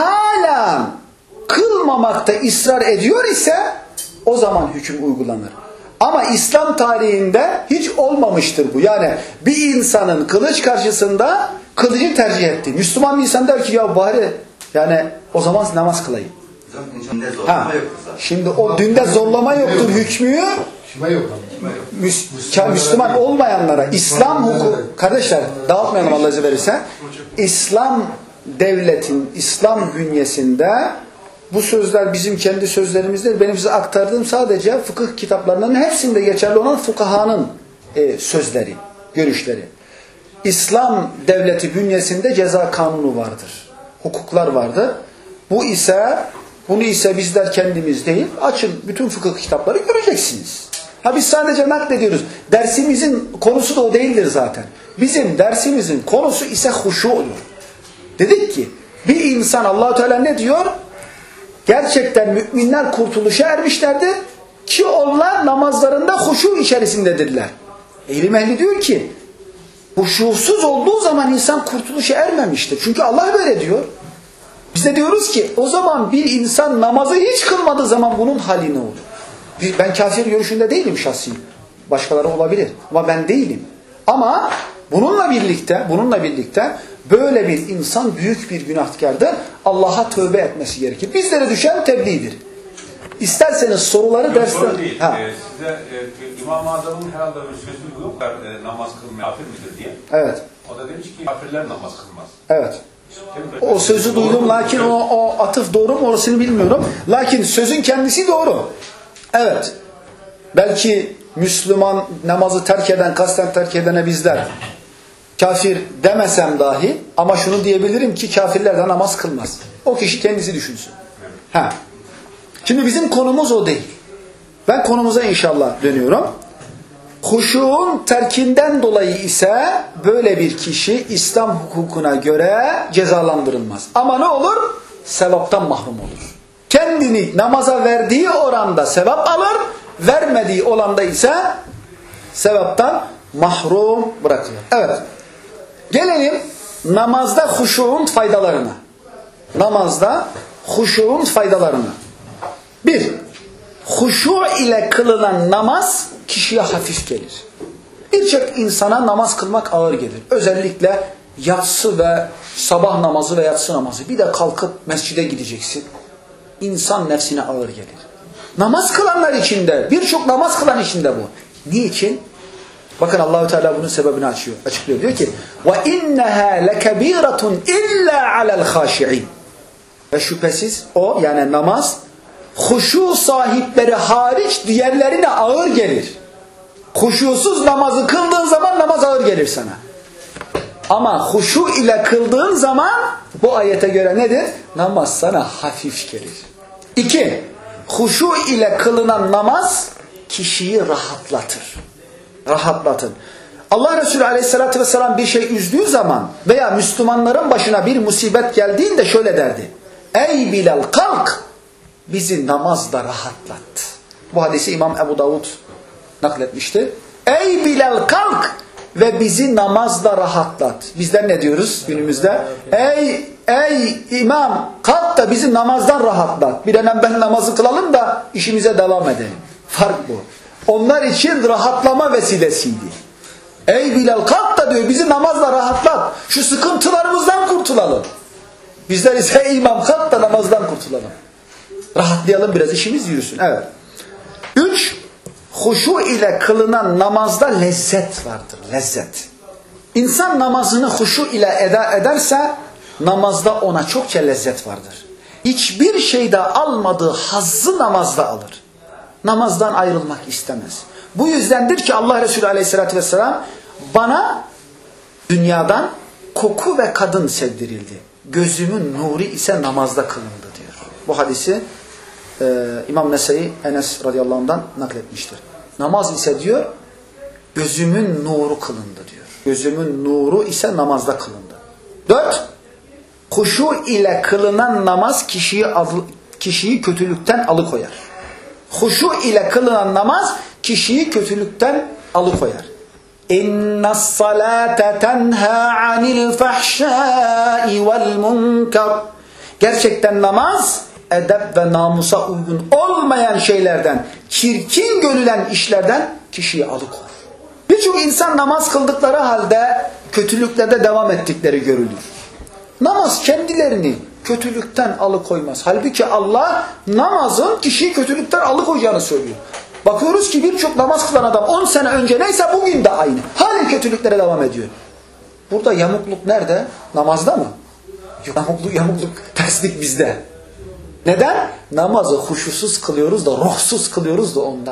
hala kılmamakta ısrar ediyor ise o zaman hüküm uygulanır. Ama İslam tarihinde hiç olmamıştır bu. Yani bir insanın kılıç karşısında kılıcı tercih etti. Müslüman bir insan der ki ya bari yani o zaman namaz kılayım. Dinde zorlama Ha, yoktu zaten. şimdi o dinde zorlama yoktur hükmü Kime yok ama? Müs Müslüman, Müslüman olmayanlara İslam hukuku kardeşler dağıtmayalım Allah izin verirse İslam devletin İslam bünyesinde bu sözler bizim kendi sözlerimizdir. Benim size aktardığım sadece fıkıh kitaplarının hepsinde geçerli olan fukahanın e, sözleri, görüşleri. İslam devleti bünyesinde ceza kanunu vardır. Hukuklar vardır. Bu ise bunu ise bizler kendimiz değil, açın bütün fıkıh kitapları göreceksiniz. Ha biz sadece naklediyoruz. Dersimizin konusu da o değildir zaten. Bizim dersimizin konusu ise huşu olur. Dedik ki bir insan Allah-u Teala ne diyor? Gerçekten müminler kurtuluşa ermişlerdir ki onlar namazlarında huşu içerisindedirler. İlim ehli diyor ki huşusuz olduğu zaman insan kurtuluşa ermemiştir. Çünkü Allah böyle diyor. Biz de diyoruz ki o zaman bir insan namazı hiç kılmadığı zaman bunun hali ne olur? Ben kafir görüşünde değilim şahsi. Başkaları olabilir ama ben değilim. Ama bununla birlikte, bununla birlikte böyle bir insan büyük bir günahkardır. Allah'a tövbe etmesi gerekir. Bizlere düşen tebliğdir. İsterseniz soruları derste... Ha. Ee, size e, İmam-ı Azam'ın herhalde bir sözü yok e, namaz kılmayan kafir midir diye. Evet. O da demiş ki kafirler namaz kılmaz. Evet. O sözü duydum lakin o, o atıf doğru mu orasını bilmiyorum. Lakin sözün kendisi doğru. Evet. Belki Müslüman namazı terk eden, kasten terk edene bizler kafir demesem dahi ama şunu diyebilirim ki kafirler de namaz kılmaz. O kişi kendisi düşünsün. Ha. Şimdi bizim konumuz o değil. Ben konumuza inşallah dönüyorum. Huşuğun terkinden dolayı ise böyle bir kişi İslam hukukuna göre cezalandırılmaz. Ama ne olur? Sevaptan mahrum olur. Kendini namaza verdiği oranda sevap alır, vermediği oranda ise sevaptan mahrum bırakılır. Evet. Gelelim namazda huşuğun faydalarına. Namazda huşuğun faydalarına. Bir, huşu ile kılınan namaz kişiye hafif gelir. Birçok insana namaz kılmak ağır gelir. Özellikle yatsı ve sabah namazı ve yatsı namazı. Bir de kalkıp mescide gideceksin. İnsan nefsine ağır gelir. Namaz kılanlar içinde, birçok namaz kılan içinde bu. Niçin? Bakın Allah-u Teala bunun sebebini açıyor, açıklıyor. Diyor ki: "Ve inneha lekebiratun illa alel haşi'in." Ve şüphesiz o yani namaz huşu sahipleri hariç diğerlerine ağır gelir. Huşusuz namazı kıldığın zaman namaz ağır gelir sana. Ama huşu ile kıldığın zaman bu ayete göre nedir? Namaz sana hafif gelir. İki, huşu ile kılınan namaz kişiyi rahatlatır. Rahatlatın. Allah Resulü Aleyhisselatü Vesselam bir şey üzdüğü zaman veya Müslümanların başına bir musibet geldiğinde şöyle derdi: "Ey Bilal kalk, bizi namazda rahatlat." Bu hadisi İmam Ebu Davud nakletmiştir. Ey Bilal kalk ve bizi namazla rahatlat. Bizler ne diyoruz günümüzde? Ey ey imam kalk da bizi namazdan rahatlat. Bir an ben namazı kılalım da işimize devam edelim. Fark bu. Onlar için rahatlama vesilesiydi. Ey Bilal kalk da diyor bizi namazla rahatlat. Şu sıkıntılarımızdan kurtulalım. Bizler ise ey imam kalk da namazdan kurtulalım. Rahatlayalım biraz, işimiz yürüsün. Evet. Üç, huşu ile kılınan namazda lezzet vardır. Lezzet. İnsan namazını huşu ile eda ederse namazda ona çokça lezzet vardır. Hiçbir şeyde almadığı hazzı namazda alır. Namazdan ayrılmak istemez. Bu yüzdendir ki Allah Resulü Aleyhisselatü Vesselam bana dünyadan koku ve kadın sevdirildi. Gözümün nuru ise namazda kılındı diyor. Bu hadisi e, İmam Nesai Enes radıyallahu anh'dan nakletmiştir. Namaz ise diyor gözümün nuru kılındı diyor. Gözümün nuru ise namazda kılındı. Dört, huşu ile kılınan namaz kişiyi, kişiyi kötülükten alıkoyar. Huşu ile kılınan namaz kişiyi kötülükten alıkoyar. İnna salate tenha anil fahşai vel munkar. Gerçekten namaz edep ve namusa uygun olmayan şeylerden, çirkin görülen işlerden kişiyi alıkoyar. Birçok insan namaz kıldıkları halde kötülüklerde devam ettikleri görülür. Namaz kendilerini kötülükten alıkoymaz. Halbuki Allah namazın kişiyi kötülükten alıkoyacağını söylüyor. Bakıyoruz ki birçok namaz kılan adam on sene önce neyse bugün de aynı. Halen kötülüklere devam ediyor. Burada yamukluk nerede? Namazda mı? Yamukluk, yamukluk, terslik bizde. Neden? Namazı huşusuz kılıyoruz da, ruhsuz kılıyoruz da ondan.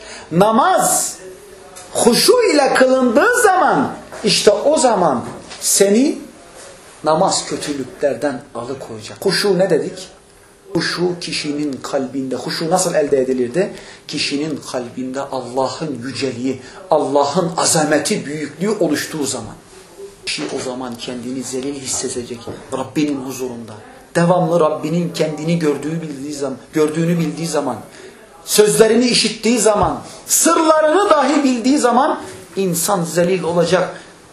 Namaz huşu ile kılındığı zaman işte o zaman seni namaz kötülüklerden alıkoyacak. Huşu ne dedik? Huşu kişinin kalbinde. Huşu nasıl elde edilirdi? Kişinin kalbinde Allah'ın yüceliği, Allah'ın azameti, büyüklüğü oluştuğu zaman. Kişi o zaman kendini zelil hissedecek Rabbinin huzurunda. Devamlı Rabbinin kendini gördüğü bildiği zaman, gördüğünü bildiği zaman, sözlerini işittiği zaman, sırlarını dahi bildiği zaman insan zelil olacak.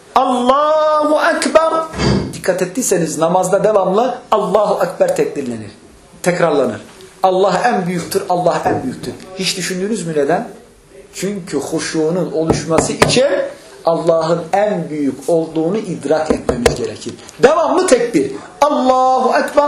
Allahu Ekber. Dikkat ettiyseniz namazda devamlı Allahu Ekber tekrarlanır. Tekrarlanır. Allah en büyüktür, Allah en büyüktür. Hiç düşündünüz mü neden? Çünkü huşunun oluşması için Allah'ın en büyük olduğunu idrak etmemiz gerekir. Devamlı tekbir. Allahu Ekber.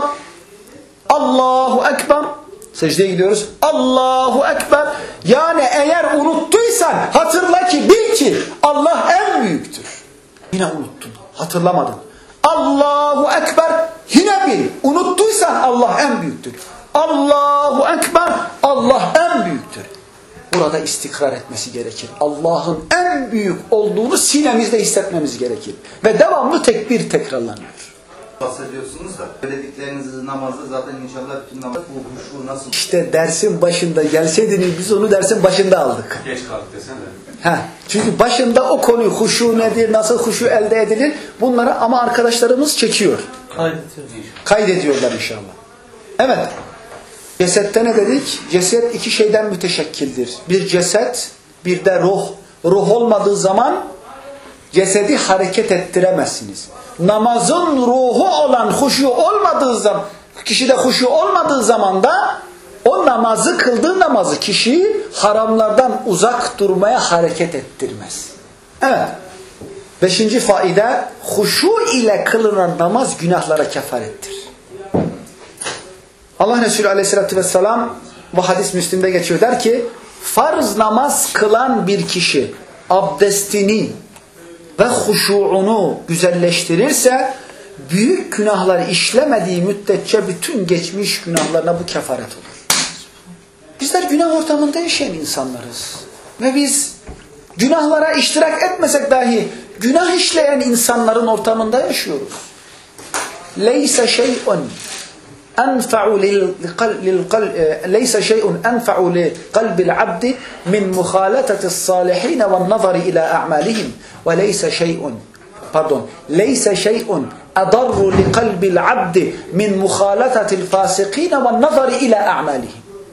Allahu Ekber. Secdeye gidiyoruz. Allahu Ekber. Yani eğer unuttuysan hatırla ki, bil ki Allah en büyüktür. Yine unuttun. Hatırlamadın. Allahu Ekber. Yine bil. Unuttuysan Allah en büyüktür. Allahu Ekber. Allah en büyüktür. Burada istikrar etmesi gerekir. Allah'ın en büyük olduğunu sinemizde hissetmemiz gerekir. Ve devamlı tekbir tekrarlanıyor. Bahsediyorsunuz da söylediklerinizi namazda zaten inşallah bütün namaz bu huşu nasıl? İşte dersin başında gelseydiniz biz onu dersin başında aldık. Geç kaldık desene. Heh, çünkü başında o konuyu huşu nedir, nasıl huşu elde edilir bunları ama arkadaşlarımız çekiyor. Kaydediyoruz. Kaydediyorlar inşallah. Evet. Cesette ne dedik? Ceset iki şeyden müteşekkildir. Bir ceset, bir de ruh. Ruh olmadığı zaman cesedi hareket ettiremezsiniz. Namazın ruhu olan huşu olmadığı zaman, kişide huşu olmadığı zaman da o namazı, kıldığı namazı kişiyi haramlardan uzak durmaya hareket ettirmez. Evet. Beşinci faide, huşu ile kılınan namaz günahlara kefarettir. Allah Resulü Aleyhisselatü Vesselam bu hadis Müslim'de geçiyor, der ki farz namaz kılan bir kişi abdestini ve huşuunu güzelleştirirse büyük günahlar işlemediği müddetçe bütün geçmiş günahlarına bu kefaret olur. Bizler günah ortamında yaşayan insanlarız. Ve biz günahlara iştirak etmesek dahi günah işleyen insanların ortamında yaşıyoruz. Leyse şey'un enfa'u leyse şey'un enfa'u li kalbil abdi min muhalatati's salihin ve'n nazari ila a'malihim ve leyse şey'un pardon leyse şey'un adarru li kalbil abdi min muhalatatil fasikin ve'n nazari ila a'malihim.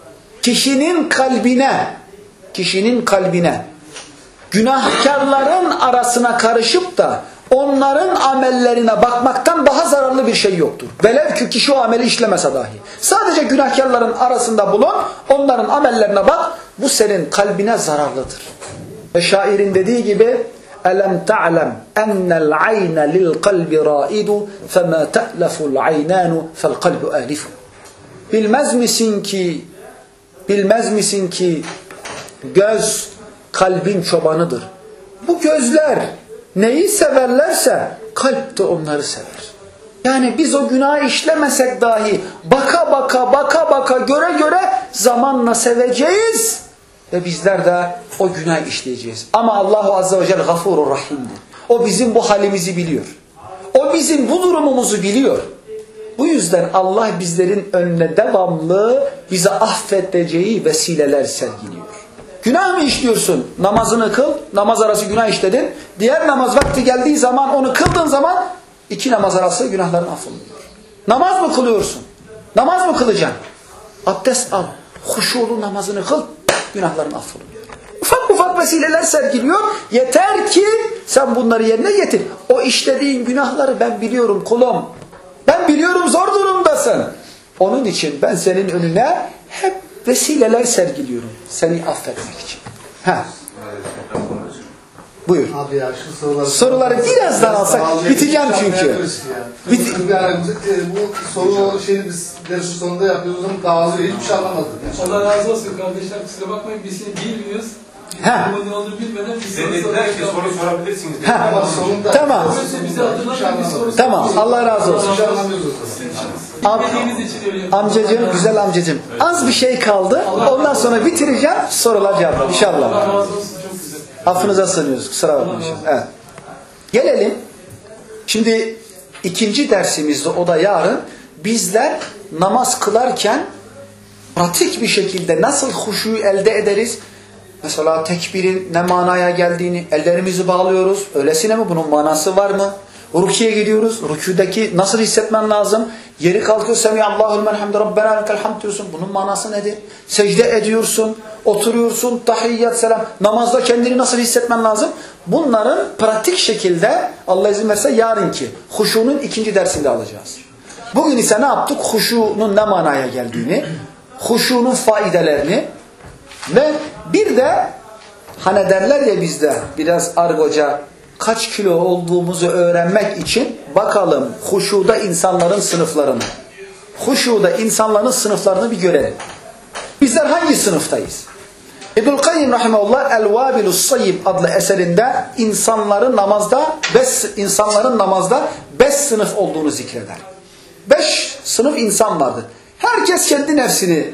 kişinin kalbine, kişinin kalbine günahkarların arasına karışıp da onların amellerine bakmaktan daha zararlı bir şey yoktur. Velev ki kişi o ameli işlemese dahi. Sadece günahkarların arasında bulun, onların amellerine bak, bu senin kalbine zararlıdır. Ve şairin dediği gibi أَلَمْ تَعْلَمْ أَنَّ الْعَيْنَ لِلْقَلْبِ رَائِدُ فَمَا تَأْلَفُ الْعَيْنَانُ فَالْقَلْبُ آلِفُ. Bilmez misin ki, bilmez misin ki göz kalbin çobanıdır. Bu gözler neyi severlerse kalp de onları sever. Yani biz o günah işlemesek dahi baka baka baka baka göre göre zamanla seveceğiz. Ve bizler de o günah işleyeceğiz. Ama Allahu Azze ve Celle Gafurur Rahim'dir. O bizim bu halimizi biliyor. O bizim bu durumumuzu biliyor. Bu yüzden Allah bizlerin önüne devamlı bize affedeceği vesileler sergiliyor. Günah mı işliyorsun? Namazını kıl. Namaz arası günah işledin. Diğer namaz vakti geldiği zaman onu kıldığın zaman iki namaz arası günahların affolunur. Namaz mı kılıyorsun? Namaz mı kılacaksın? Abdest al. Huşulu namazını kıl. Günahların affoluyor. Ufak ufak vesileler sergiliyor. Yeter ki sen bunları yerine getir. O işlediğin günahları ben biliyorum kulum. Ben biliyorum zor durumdasın. Onun için ben senin önüne hep vesileler sergiliyorum. Seni affetmek için. Ha. Buyur. Abi ya şu soruları... Soruları birazdan alsak biteceğim çünkü. Bit bu soru şeyini biz dersin sonunda yapıyoruz ama dağılıyor. Hiçbir şey anlamadık. Yani. Allah razı olsun kardeşler. Kusura bakmayın biz seni bilmiyoruz. Ha. Bu ne olduğunu bilmeden biz soru Dediler ki soru sorabilirsiniz. Ha. Tamam. Tamam. Allah razı olsun. Am amcacığım, güzel amcacığım. Az bir şey kaldı. Ondan sonra bitireceğim. Sorular cevap. İnşallah. Allah razı olsun. Çok güzel. Affınıza sığınıyoruz. Kusura bakmayın. Evet. Gelelim. Şimdi ikinci dersimizde, o da yarın, bizler namaz kılarken pratik bir şekilde nasıl huşuyu elde ederiz? Mesela tekbirin ne manaya geldiğini, ellerimizi bağlıyoruz. Öylesine mi? Bunun manası var mı? Rüküye gidiyoruz. Rüküdeki nasıl hissetmen lazım? Yeri kalkıyor. Semiyallahu limen hamde Rabbena lekel hamd diyorsun. Bunun manası nedir? Secde ediyorsun. Oturuyorsun. Tahiyyat, selam. Namazda kendini nasıl hissetmen lazım? Bunların pratik şekilde Allah izin verirse yarınki huşunun ikinci dersinde alacağız. Bugün ise ne yaptık? Huşunun ne manaya geldiğini, huşunun faidelerini ve bir de hani derler ya bizde biraz argoca, kaç kilo olduğumuzu öğrenmek için bakalım huşuda insanların sınıflarını. Huşuda insanların sınıflarını bir görelim. Bizler hangi sınıftayız? İbnül Kayyim rahimehullah El-Vabilus Sayyib adlı eserinde insanların namazda beş insanların namazda beş sınıf olduğunu zikreder. Beş sınıf insan vardır. Herkes kendi nefsini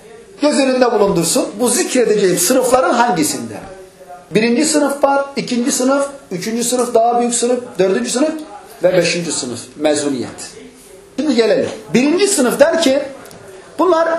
göz önünde bulundursun. Bu zikredeceğim sınıfların hangisinde? Birinci sınıf var, ikinci sınıf, üçüncü sınıf, daha büyük sınıf, dördüncü sınıf ve beşinci sınıf. Mezuniyet. Şimdi gelelim. Birinci sınıf der ki bunlar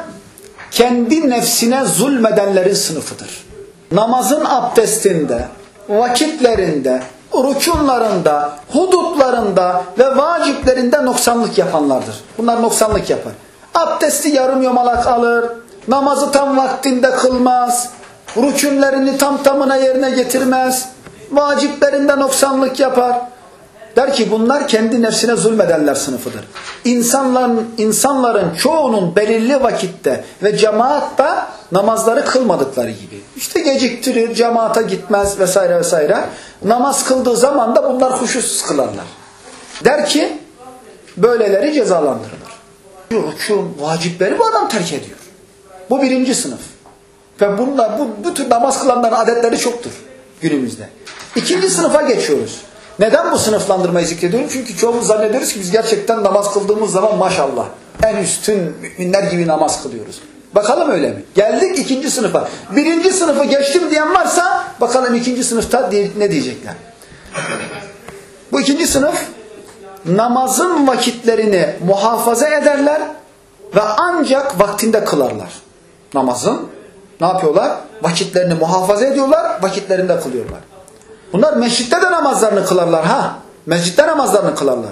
kendi nefsine zulmedenlerin sınıfıdır. Namazın abdestinde, vakitlerinde, rükunlarında, hudutlarında ve vaciplerinde noksanlık yapanlardır. Bunlar noksanlık yapar. Abdesti yarım yamalak alır, namazı tam vaktinde kılmaz, rükünlerini tam tamına yerine getirmez, vaciplerinde noksanlık yapar. Der ki bunlar kendi nefsine zulmedenler sınıfıdır. İnsanların, insanların çoğunun belirli vakitte ve cemaatta namazları kılmadıkları gibi. İşte geciktirir, cemaata gitmez vesaire vesaire. Namaz kıldığı zaman da bunlar huşusuz kılarlar. Der ki böyleleri cezalandırılır. Rükûn, vacipleri bu adam terk ediyor. Bu birinci sınıf. Ve bunlar, bu, bu tür namaz kılanların adetleri çoktur günümüzde. İkinci sınıfa geçiyoruz. Neden bu sınıflandırmayı zikrediyorum? Çünkü çoğumuz zannediyoruz ki biz gerçekten namaz kıldığımız zaman maşallah en üstün müminler gibi namaz kılıyoruz. Bakalım öyle mi? Geldik ikinci sınıfa. Birinci sınıfı geçtim diyen varsa bakalım ikinci sınıfta ne diyecekler. Bu ikinci sınıf namazın vakitlerini muhafaza ederler ve ancak vaktinde kılarlar. Namazın ne yapıyorlar? Vakitlerini muhafaza ediyorlar, vakitlerinde kılıyorlar. Bunlar mescitte de namazlarını kılarlar ha. Mescitte namazlarını kılarlar.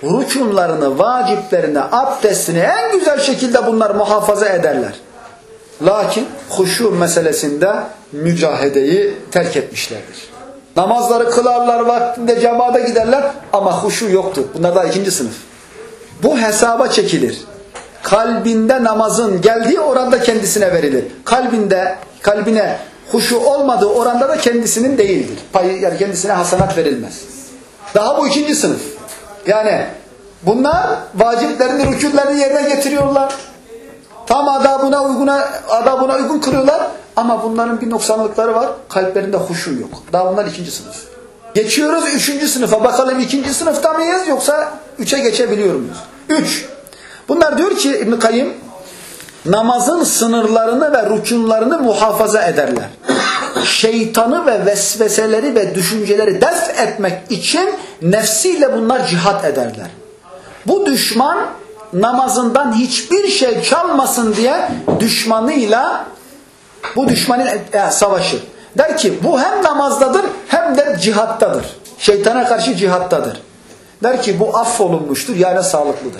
Rükunlarını, vaciplerini, abdestini en güzel şekilde bunlar muhafaza ederler. Lakin huşu meselesinde mücahedeyi terk etmişlerdir. Namazları kılarlar, vaktinde cemaate giderler ama huşu yoktur. Bunlar da ikinci sınıf. Bu hesaba çekilir. Kalbinde namazın geldiği oranda kendisine verilir. Kalbinde, kalbine huşu olmadığı oranda da kendisinin değildir. Payı, yani kendisine hasanat verilmez. Daha bu ikinci sınıf. Yani bunlar vaciplerini, rükûlerini yerine getiriyorlar. Tam adabına uyguna, adabına uygun kılıyorlar. Ama bunların bir noksanlıkları var. Kalplerinde huşu yok. Daha bunlar ikinci sınıf. Geçiyoruz üçüncü sınıfa. Bakalım ikinci sınıfta mıyız yoksa üçe geçebiliyor muyuz? Üç. Bunlar diyor ki İbn-i Kayyım, namazın sınırlarını ve rükunlarını muhafaza ederler. Şeytanı ve vesveseleri ve düşünceleri def etmek için nefsiyle bunlar cihat ederler. Bu düşman namazından hiçbir şey çalmasın diye düşmanıyla bu düşmanın e, savaşır. Der ki bu hem namazdadır hem de cihattadır. Şeytana karşı cihattadır. Der ki bu affolunmuştur yani sağlıklıdır.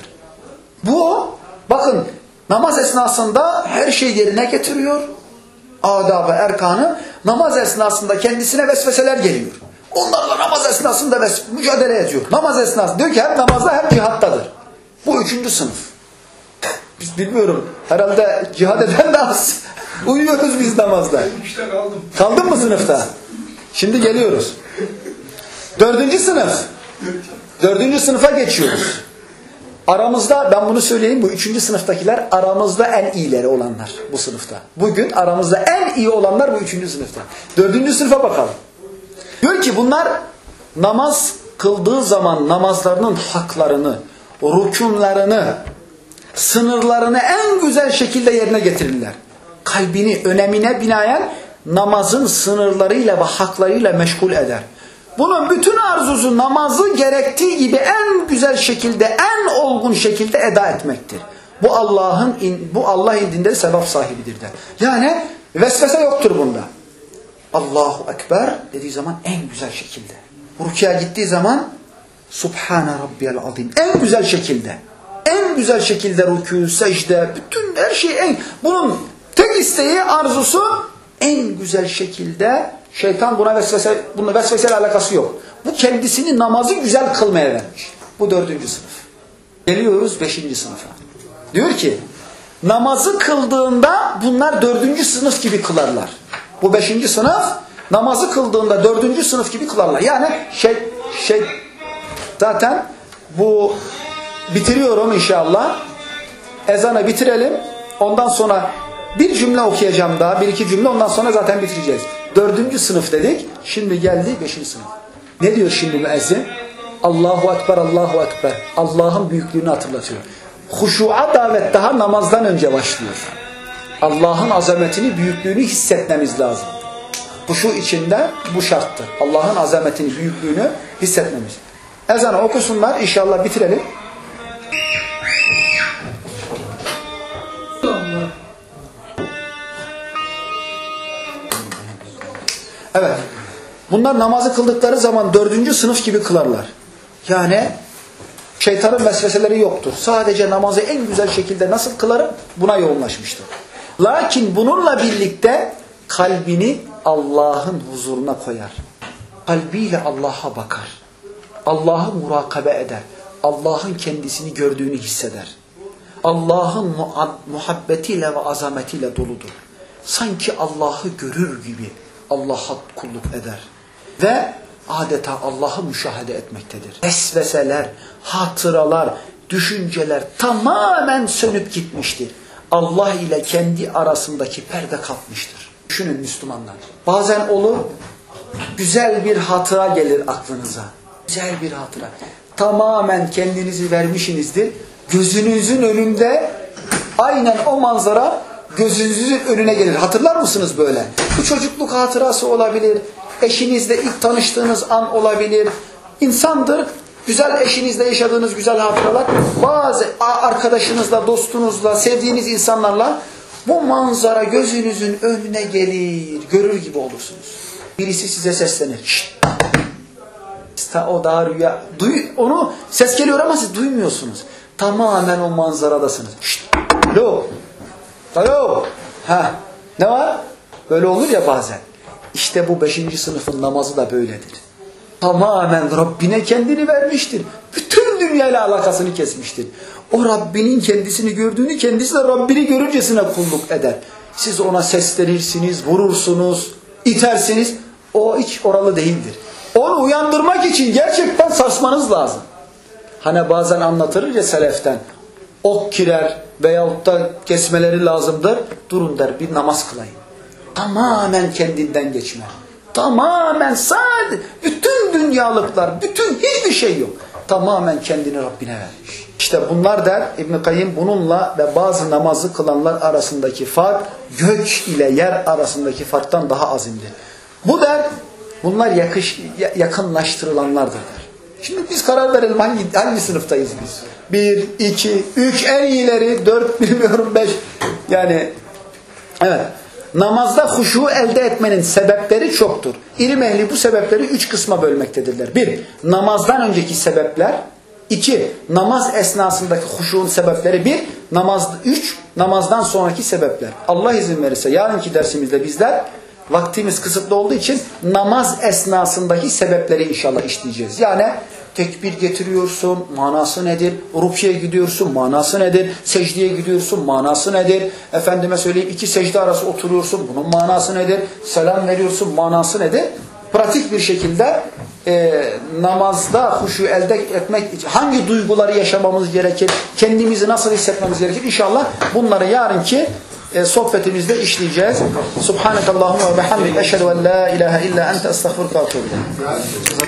Bu bakın namaz esnasında her şeyi yerine getiriyor. Adab-ı erkanı namaz esnasında kendisine vesveseler geliyor. Onlarla namaz esnasında mücadele ediyor. Namaz esnasında diyor ki hem namazda hem cihattadır. Bu üçüncü sınıf. Biz bilmiyorum. Herhalde cihad eden de az. Uyuyoruz biz namazda. İşte kaldım. Kaldın mı sınıfta? Şimdi geliyoruz. Dördüncü sınıf. Dördüncü sınıfa geçiyoruz. Aramızda ben bunu söyleyeyim, bu üçüncü sınıftakiler aramızda en iyileri olanlar bu sınıfta. Bugün aramızda en iyi olanlar bu üçüncü sınıfta. Dördüncü sınıfa bakalım. Diyor ki bunlar namaz kıldığı zaman namazlarının haklarını, rükunlarını, sınırlarını en güzel şekilde yerine getirirler. Kalbini önemine binaen namazın sınırlarıyla ve haklarıyla meşgul eder. Bunun bütün arzusu namazı gerektiği gibi en güzel şekilde, en olgun şekilde eda etmektir. Bu Allah'ın bu Allah indinde sevap sahibidir der. Yani vesvese yoktur bunda. Allahu Ekber dediği zaman en güzel şekilde. Rükûya gittiği zaman Subhane Rabbiyel Azim. En güzel şekilde. En güzel şekilde rükû, secde, bütün her şey en. Bunun tek isteği, arzusu en güzel şekilde. Şeytan buna vesvese, bununla vesveseyle alakası yok. Bu kendisini namazı güzel kılmaya vermiş. Bu dördüncü sınıf. Geliyoruz beşinci sınıfa. Diyor ki namazı kıldığında bunlar dördüncü sınıf gibi kılarlar. Bu beşinci sınıf namazı kıldığında dördüncü sınıf gibi kılarlar. Yani şey, şey zaten bu bitiriyorum inşallah. Ezanı bitirelim. Ondan sonra bir cümle okuyacağım daha. Bir iki cümle ondan sonra zaten bitireceğiz. Dördüncü sınıf dedik. Şimdi geldi beşinci sınıf. Ne diyor şimdi müezzin? Allahu Ekber, Allahu Ekber. Allah'ın büyüklüğünü hatırlatıyor. Huşu'a davet daha namazdan önce başlıyor. Allah'ın azametini, büyüklüğünü hissetmemiz lazım. Huşu içinde bu şarttır. Allah'ın azametini, büyüklüğünü hissetmemiz. Ezanı okusunlar. İnşallah bitirelim. Evet. Bunlar namazı kıldıkları zaman dördüncü sınıf gibi kılarlar. Yani şeytanın vesveseleri yoktur. Sadece namazı en güzel şekilde nasıl kılarım buna yoğunlaşmıştır. Lakin bununla birlikte kalbini Allah'ın huzuruna koyar. Kalbiyle Allah'a bakar. Allah'ı murakabe eder. Allah'ın kendisini gördüğünü hisseder. Allah'ın muhabbetiyle ve azametiyle doludur. Sanki Allah'ı görür gibi Allah'a kulluk eder. Ve adeta Allah'ı müşahede etmektedir. Vesveseler, hatıralar, düşünceler tamamen sönüp gitmiştir. Allah ile kendi arasındaki perde kalkmıştır. Düşünün Müslümanlar. Bazen olur, güzel bir hatıra gelir aklınıza. Güzel bir hatıra. Tamamen kendinizi vermişsinizdir. Gözünüzün önünde aynen o manzara gözünüzün önüne gelir. Hatırlar mısınız böyle? Bu çocukluk hatırası olabilir. Eşinizle ilk tanıştığınız an olabilir. İnsandır. Güzel eşinizle yaşadığınız güzel hatıralar. Bazı arkadaşınızla, dostunuzla, sevdiğiniz insanlarla bu manzara gözünüzün önüne gelir. Görür gibi olursunuz. Birisi size seslenir. Şşt. O daha rüya. Duy, onu ses geliyor ama siz duymuyorsunuz. Tamamen o manzaradasınız. Şşt. Alo. Alo. Ha, ne var? Böyle olur ya bazen. İşte bu beşinci sınıfın namazı da böyledir. Tamamen Rabbine kendini vermiştir. Bütün dünyayla alakasını kesmiştir. O Rabbinin kendisini gördüğünü, kendisi de Rabbini görürcesine kulluk eder. Siz ona seslenirsiniz, vurursunuz, itersiniz. O hiç oralı değildir. Onu uyandırmak için gerçekten sarsmanız lazım. Hani bazen anlatırır ya seleften. Ok kirer veyahut da kesmeleri lazımdır. Durun der, bir namaz kılayım. Tamamen kendinden geçme. Tamamen sadece bütün dünyalıklar, bütün hiçbir şey yok. Tamamen kendini Rabbine vermiş. İşte bunlar der İbn-i Kayyim, bununla ve bazı namazı kılanlar arasındaki fark gök ile yer arasındaki farktan daha azimdir. Bu der, bunlar yakış, yakınlaştırılanlardır der. Şimdi biz karar verelim hangi, hangi sınıftayız biz? Bir, iki, üç, en iyileri, dört, bilmiyorum beş. Yani evet. Namazda huşu elde etmenin sebepleri çoktur. İlim ehli bu sebepleri üç kısma bölmektedirler. Bir, namazdan önceki sebepler. İki, namaz esnasındaki huşuğun sebepleri. Bir, namaz, üç, namazdan sonraki sebepler. Allah izin verirse yarınki dersimizde bizler, vaktimiz kısıtlı olduğu için namaz esnasındaki sebepleri inşallah işleyeceğiz. Yani tekbir getiriyorsun, manası nedir? Rükûya gidiyorsun, manası nedir? Secdeye gidiyorsun, manası nedir? Efendime söyleyeyim, iki secde arası oturuyorsun, bunun manası nedir? Selam veriyorsun, manası nedir? Pratik bir şekilde e, namazda huşu elde etmek için hangi duyguları yaşamamız gerekir? Kendimizi nasıl hissetmemiz gerekir? İnşallah bunları yarınki e, sohbetimizde işleyeceğiz. Subhanakallahumma ve bihamdik eşhedü en la ilahe illa ente estağfiruke ve etûbü ileyk.